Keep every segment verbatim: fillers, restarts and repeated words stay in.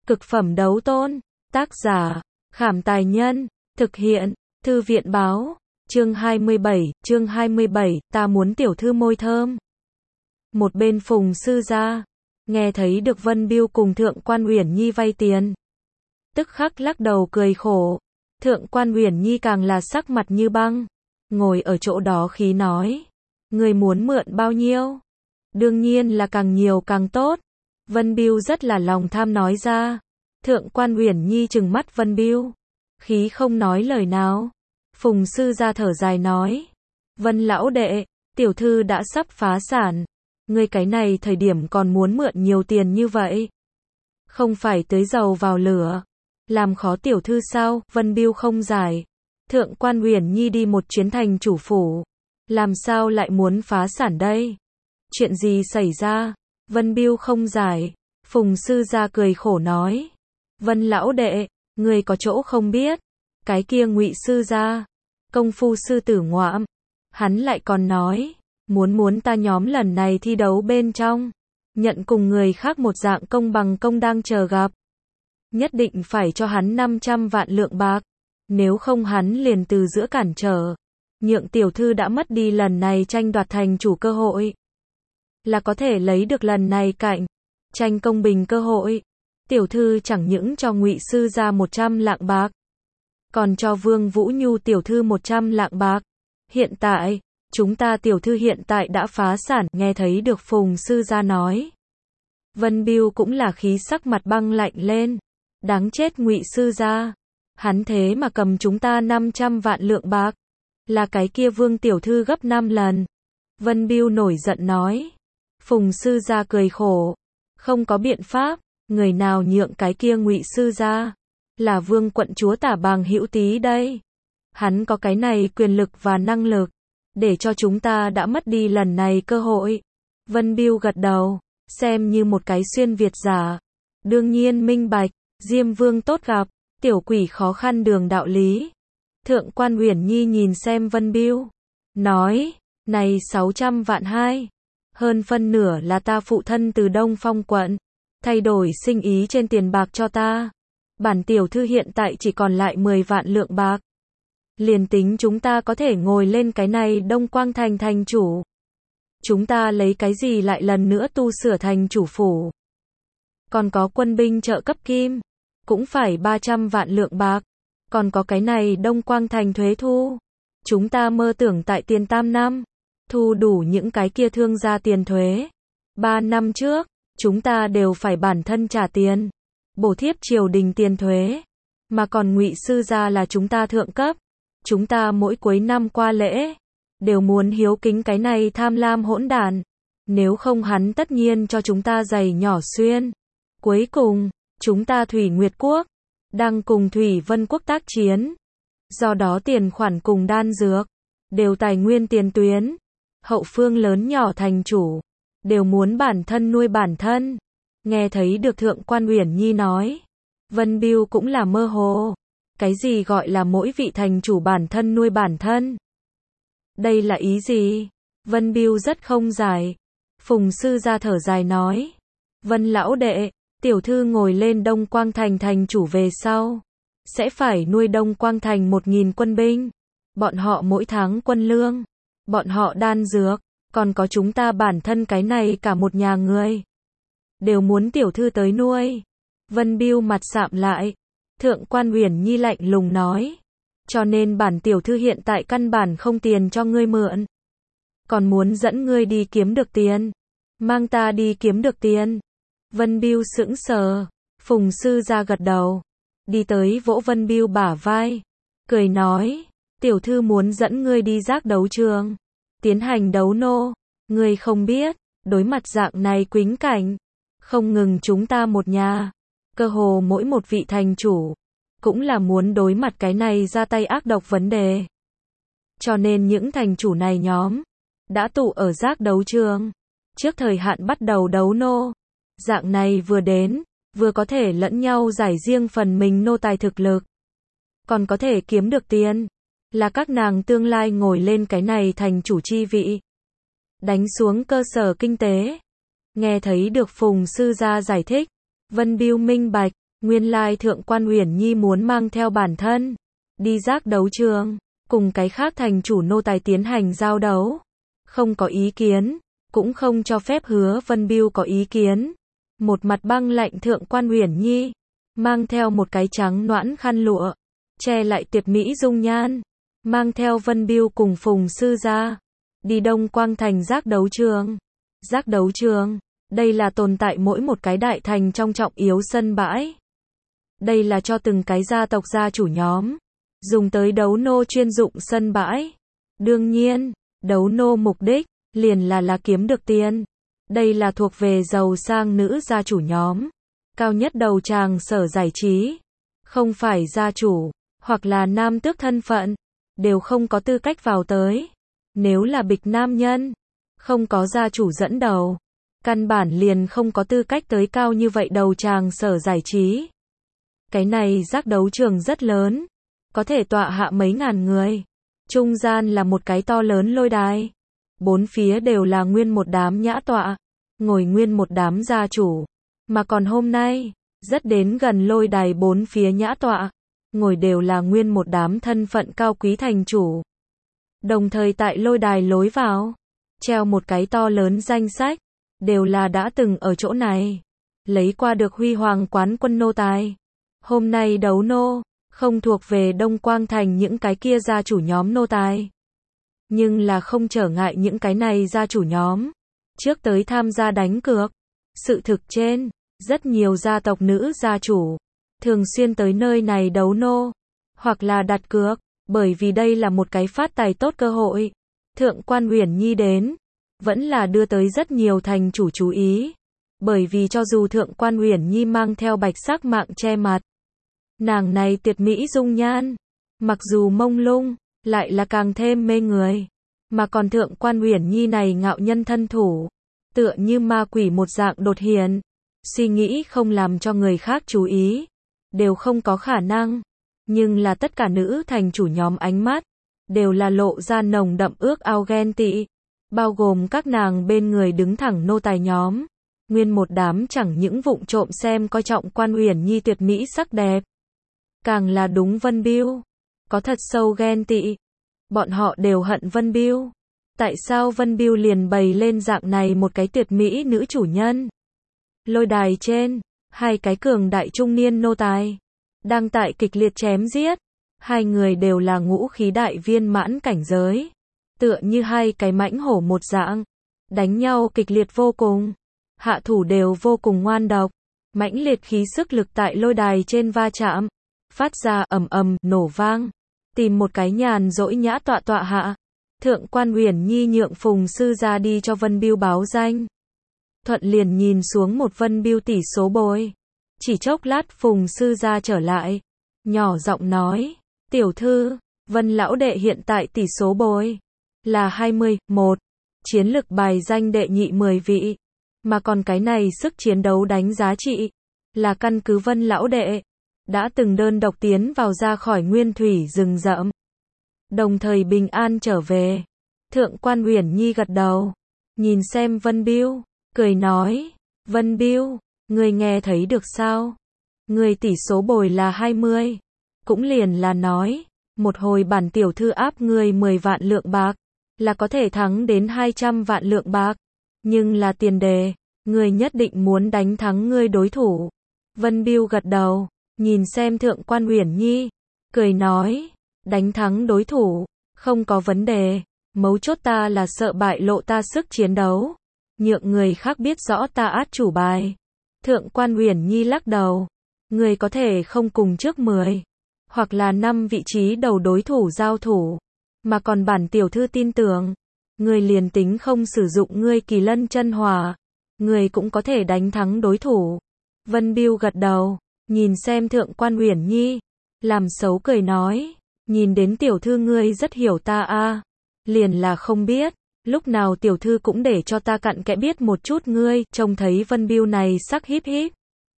Cực phẩm đấu tôn. Tác giả, Khảm Tài Nhân. Thực hiện, Thư viện Báo. Chương hai mươi bảy, chương hai mươi bảy, ta muốn tiểu thư môi thơm. Một bên Phùng sư gia, nghe thấy được Vân Biêu cùng Thượng Quan Uyển Nhi vay tiền. Tức khắc lắc đầu cười khổ. Thượng Quan Uyển Nhi càng là sắc mặt như băng. Ngồi ở chỗ đó khí nói. Người muốn mượn bao nhiêu? Đương nhiên là càng nhiều càng tốt. Vân Biêu rất là lòng tham nói ra. Thượng Quan Uyển Nhi trừng mắt Vân Biêu. Khí không nói lời nào. Phùng sư gia thở dài nói. Vân lão đệ, tiểu thư đã sắp phá sản. Ngươi cái này thời điểm còn muốn mượn nhiều tiền như vậy. Không phải tưới dầu vào lửa. Làm khó tiểu thư sao? Vân Biêu không giải. Thượng Quan Uyển Nhi đi một chuyến thành chủ phủ. Làm sao lại muốn phá sản đây? Chuyện gì xảy ra? Vân Biêu không giải. Phùng sư gia cười khổ nói. Vân lão đệ, người có chỗ không biết. Cái kia Ngụy sư gia, công phu sư tử ngoạm. Hắn lại còn nói, muốn muốn ta nhóm lần này thi đấu bên trong. Nhận cùng người khác một dạng công bằng công đang chờ gặp. Nhất định phải cho hắn năm trăm vạn lượng bạc. Nếu không hắn liền từ giữa cản trở. Nhượng tiểu thư đã mất đi lần này tranh đoạt thành chủ cơ hội. Là có thể lấy được lần này cạnh tranh công bình cơ hội. Tiểu thư chẳng những cho Ngụy sư gia một trăm lạng bạc, còn cho Vương Vũ Nhu tiểu thư một trăm lạng bạc. Hiện tại, chúng ta tiểu thư hiện tại đã phá sản, nghe thấy được Phùng sư gia nói. Vân Biêu cũng là khí sắc mặt băng lạnh lên. Đáng chết Ngụy sư gia, hắn thế mà cầm chúng ta năm trăm vạn lượng bạc, là cái kia Vương tiểu thư gấp năm lần. Vân Biêu nổi giận nói. Phùng sư gia cười khổ, không có biện pháp, người nào nhượng cái kia Ngụy sư gia, là Vương quận chúa Tả Bàng Hữu Tý đây. Hắn có cái này quyền lực và năng lực, để cho chúng ta đã mất đi lần này cơ hội. Vân Biêu gật đầu, xem như một cái xuyên Việt giả. Đương nhiên minh bạch, Diêm Vương tốt gặp, tiểu quỷ khó khăn đường đạo lý. Thượng Quan Uyển Nhi nhìn xem Vân Biêu, nói, này sáu trăm vạn hai, hơn phân nửa là ta phụ thân từ Đông Phong quận, thay đổi sinh ý trên tiền bạc cho ta. Bản tiểu thư hiện tại chỉ còn lại mười vạn lượng bạc. Liền tính chúng ta có thể ngồi lên cái này Đông Quang thành thành chủ. Chúng ta lấy cái gì lại lần nữa tu sửa thành chủ phủ? Còn có quân binh trợ cấp kim, cũng phải ba trăm vạn lượng bạc. Còn có cái này Đông Quang thành thuế thu. Chúng ta mơ tưởng tại tiền tam năm, thu đủ những cái kia thương gia tiền thuế. Ba năm trước, chúng ta đều phải bản thân trả tiền. Bổ thiếp triều đình tiền thuế. Mà còn Ngụy sư gia là chúng ta thượng cấp. Chúng ta mỗi cuối năm qua lễ, đều muốn hiếu kính cái này tham lam hỗn đản. Nếu không hắn tất nhiên cho chúng ta giày nhỏ xuyên. Cuối cùng, chúng ta Thủy Nguyệt Quốc, đang cùng Thủy Vân Quốc tác chiến. Do đó tiền khoản cùng đan dược, đều tài nguyên tiền tuyến. Hậu phương lớn nhỏ thành chủ, đều muốn bản thân nuôi bản thân. Nghe thấy được Thượng Quan Uyển Nhi nói, Vân Biêu cũng là mơ hồ. Cái gì gọi là mỗi vị thành chủ bản thân nuôi bản thân? Đây là ý gì? Vân Biêu rất không giải. Phùng sư gia thở dài nói. Vân lão đệ, tiểu thư ngồi lên Đông Quang thành thành chủ về sau, sẽ phải nuôi Đông Quang thành một nghìn quân binh. Bọn họ mỗi tháng quân lương, bọn họ đan dược, còn có chúng ta bản thân cái này cả một nhà người. Đều muốn tiểu thư tới nuôi. Vân Biêu mặt sạm lại. Thượng Quan Uyển Nhi lạnh lùng nói. Cho nên bản tiểu thư hiện tại căn bản không tiền cho ngươi mượn. Còn muốn dẫn ngươi đi kiếm được tiền. Mang ta đi kiếm được tiền. Vân Biêu sững sờ. Phùng sư gia gật đầu. Đi tới vỗ Vân Biêu bả vai. Cười nói. Tiểu thư muốn dẫn ngươi đi giác đấu trường. Tiến hành đấu nô. Ngươi không biết. Đối mặt dạng này quĩnh cảnh. Không ngừng chúng ta một nhà. Cơ hồ mỗi một vị thành chủ, cũng là muốn đối mặt cái này ra tay ác độc vấn đề. Cho nên những thành chủ này nhóm, đã tụ ở giác đấu trường. Trước thời hạn bắt đầu đấu nô. Dạng này vừa đến, vừa có thể lẫn nhau giải riêng phần mình nô tài thực lực. Còn có thể kiếm được tiền. Là các nàng tương lai ngồi lên cái này thành chủ chi vị. Đánh xuống cơ sở kinh tế. Nghe thấy được Phùng sư gia giải thích. Vân Biêu minh bạch, Nguyên lai Thượng quan Uyển Nhi muốn mang theo bản thân, đi giác đấu trường, cùng cái khác thành chủ nô tài tiến hành giao đấu. Không có ý kiến, cũng không cho phép Hứa Vân Biêu có ý kiến. Một mặt băng lạnh Thượng quan Uyển Nhi, mang theo một cái trắng noãn khăn lụa, che lại tuyệt mỹ dung nhan, mang theo Vân Biêu cùng Phùng sư gia, đi Đông Quang thành giác đấu trường. Giác đấu trường, đây là tồn tại mỗi một cái đại thành trong trọng yếu sân bãi. Đây là cho từng cái gia tộc gia chủ nhóm, dùng tới đấu nô chuyên dụng sân bãi. Đương nhiên, đấu nô mục đích, liền là là kiếm được tiền. Đây là thuộc về giàu sang nữ gia chủ nhóm. Cao nhất đầu tràng sở giải trí. Không phải gia chủ, hoặc là nam tước thân phận, đều không có tư cách vào tới. Nếu là bịch nam nhân, không có gia chủ dẫn đầu, căn bản liền không có tư cách tới cao như vậy đầu tràng sở giải trí. Cái này giác đấu trường rất lớn, có thể tọa hạ mấy ngàn người. Trung gian là một cái to lớn lôi đài. Bốn phía đều là nguyên một đám nhã tọa, ngồi nguyên một đám gia chủ. Mà còn hôm nay, rất đến gần lôi đài bốn phía nhã tọa, ngồi đều là nguyên một đám thân phận cao quý thành chủ. Đồng thời tại lôi đài lối vào, treo một cái to lớn danh sách, đều là đã từng ở chỗ này, lấy qua được huy hoàng quán quân nô tài. Hôm nay đấu nô, không thuộc về Đông Quang thành những cái kia gia chủ nhóm nô tài. Nhưng là không trở ngại những cái này gia chủ nhóm, trước tới tham gia đánh cược. Sự thực trên, rất nhiều gia tộc nữ gia chủ, thường xuyên tới nơi này đấu nô, hoặc là đặt cược, bởi vì đây là một cái phát tài tốt cơ hội. Thượng quan Uyển Nhi đến, vẫn là đưa tới rất nhiều thành chủ chú ý. Bởi vì cho dù Thượng quan Uyển Nhi mang theo bạch sắc mạng che mặt, nàng này tuyệt mỹ dung nhan, mặc dù mông lung, lại là càng thêm mê người. Mà còn Thượng quan Uyển Nhi này ngạo nhân thân thủ, tựa như ma quỷ một dạng đột hiện, suy nghĩ không làm cho người khác chú ý, đều không có khả năng. Nhưng là tất cả nữ thành chủ nhóm ánh mắt, đều là lộ ra nồng đậm ước ao ghen tị, bao gồm các nàng bên người đứng thẳng nô tài nhóm. Nguyên một đám chẳng những vụng trộm xem coi trọng quan Uyển Nhi tuyệt mỹ sắc đẹp, càng là đúng Vân Biêu, có thật sâu ghen tị. Bọn họ đều hận Vân Biêu. Tại sao Vân Biêu liền bày lên dạng này một cái tuyệt mỹ nữ chủ nhân? Lôi đài trên, hai cái cường đại trung niên nô tài, đang tại kịch liệt chém giết. Hai người đều là ngũ khí đại viên mãn cảnh giới, tựa như hai cái mãnh hổ một dạng, đánh nhau kịch liệt vô cùng. Hạ thủ đều vô cùng ngoan độc, mãnh liệt khí sức lực tại lôi đài trên va chạm, phát ra ầm ầm, nổ vang. Tìm một cái nhàn rỗi nhã tọa tọa hạ. Thượng quan Uyển Nhi nhượng Phùng sư gia đi cho Vân Biêu báo danh. Thuận liền nhìn xuống một Vân Biêu tỷ số bồi. Chỉ chốc lát Phùng sư gia trở lại, nhỏ giọng nói, tiểu thư, Vân lão đệ hiện tại tỷ số bồi là hai mươi mốt, chiến lực bài danh đệ nhị mười vị. Mà còn cái này sức chiến đấu đánh giá trị, là căn cứ Vân lão đệ đã từng đơn độc tiến vào ra khỏi nguyên thủy rừng rậm, đồng thời bình an trở về. Thượng quan Uyển Nhi gật đầu, nhìn xem Vân Biêu, cười nói, Vân Biêu, ngươi nghe thấy được sao? Ngươi tỷ số bồi là hai mươi, cũng liền là nói, một hồi bản tiểu thư áp ngươi mười vạn lượng bạc, là có thể thắng đến hai trăm vạn lượng bạc. Nhưng là tiền đề, ngươi nhất định muốn đánh thắng ngươi đối thủ. Vân Biêu gật đầu, nhìn xem Thượng quan Uyển Nhi, cười nói, đánh thắng đối thủ, không có vấn đề, mấu chốt ta là sợ bại lộ ta sức chiến đấu, nhượng người khác biết rõ ta át chủ bài. Thượng quan Uyển Nhi lắc đầu, người có thể không cùng trước mười, hoặc là năm vị trí đầu đối thủ giao thủ, mà còn bản tiểu thư tin tưởng, người liền tính không sử dụng ngươi kỳ lân chân hỏa, người cũng có thể đánh thắng đối thủ. Vân Biêu gật đầu, nhìn xem Thượng quan Uyển Nhi, làm xấu cười nói, nhìn đến tiểu thư ngươi rất hiểu ta a, liền là không biết, lúc nào tiểu thư cũng để cho ta cặn kẽ biết một chút ngươi. Trông thấy Vân Biêu này sắc híp híp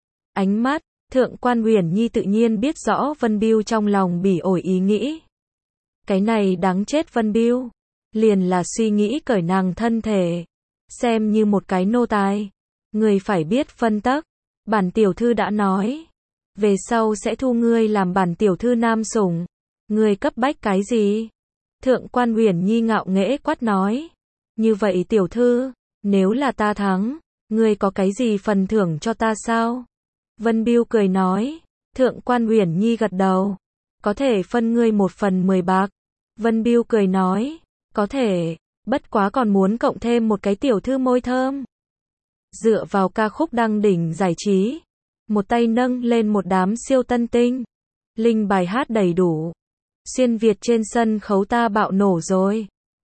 ánh mắt, Thượng quan Uyển Nhi tự nhiên biết rõ Vân Biêu trong lòng bỉ ổi ý nghĩ. Cái này đáng chết Vân Biêu, liền là suy nghĩ cởi nàng thân thể, xem như một cái nô tài. Người phải biết phân tắc, bản tiểu thư đã nói, về sau sẽ thu ngươi làm bản tiểu thư nam sủng. Ngươi cấp bách cái gì? Thượng quan Uyển Nhi ngạo nghễ quát nói. Như vậy tiểu thư, nếu là ta thắng, ngươi có cái gì phần thưởng cho ta sao? Vân Biêu cười nói. Thượng quan Uyển Nhi gật đầu. Có thể phân ngươi một phần mười bạc. Vân Biêu cười nói. Có thể, bất quá còn muốn cộng thêm một cái tiểu thư môi thơm. Dựa vào ca khúc đăng đỉnh giải trí, một tay nâng lên một đám siêu tân tinh. Linh bài hát đầy đủ. Xuyên Việt trên sân khấu ta bạo nổ rồi.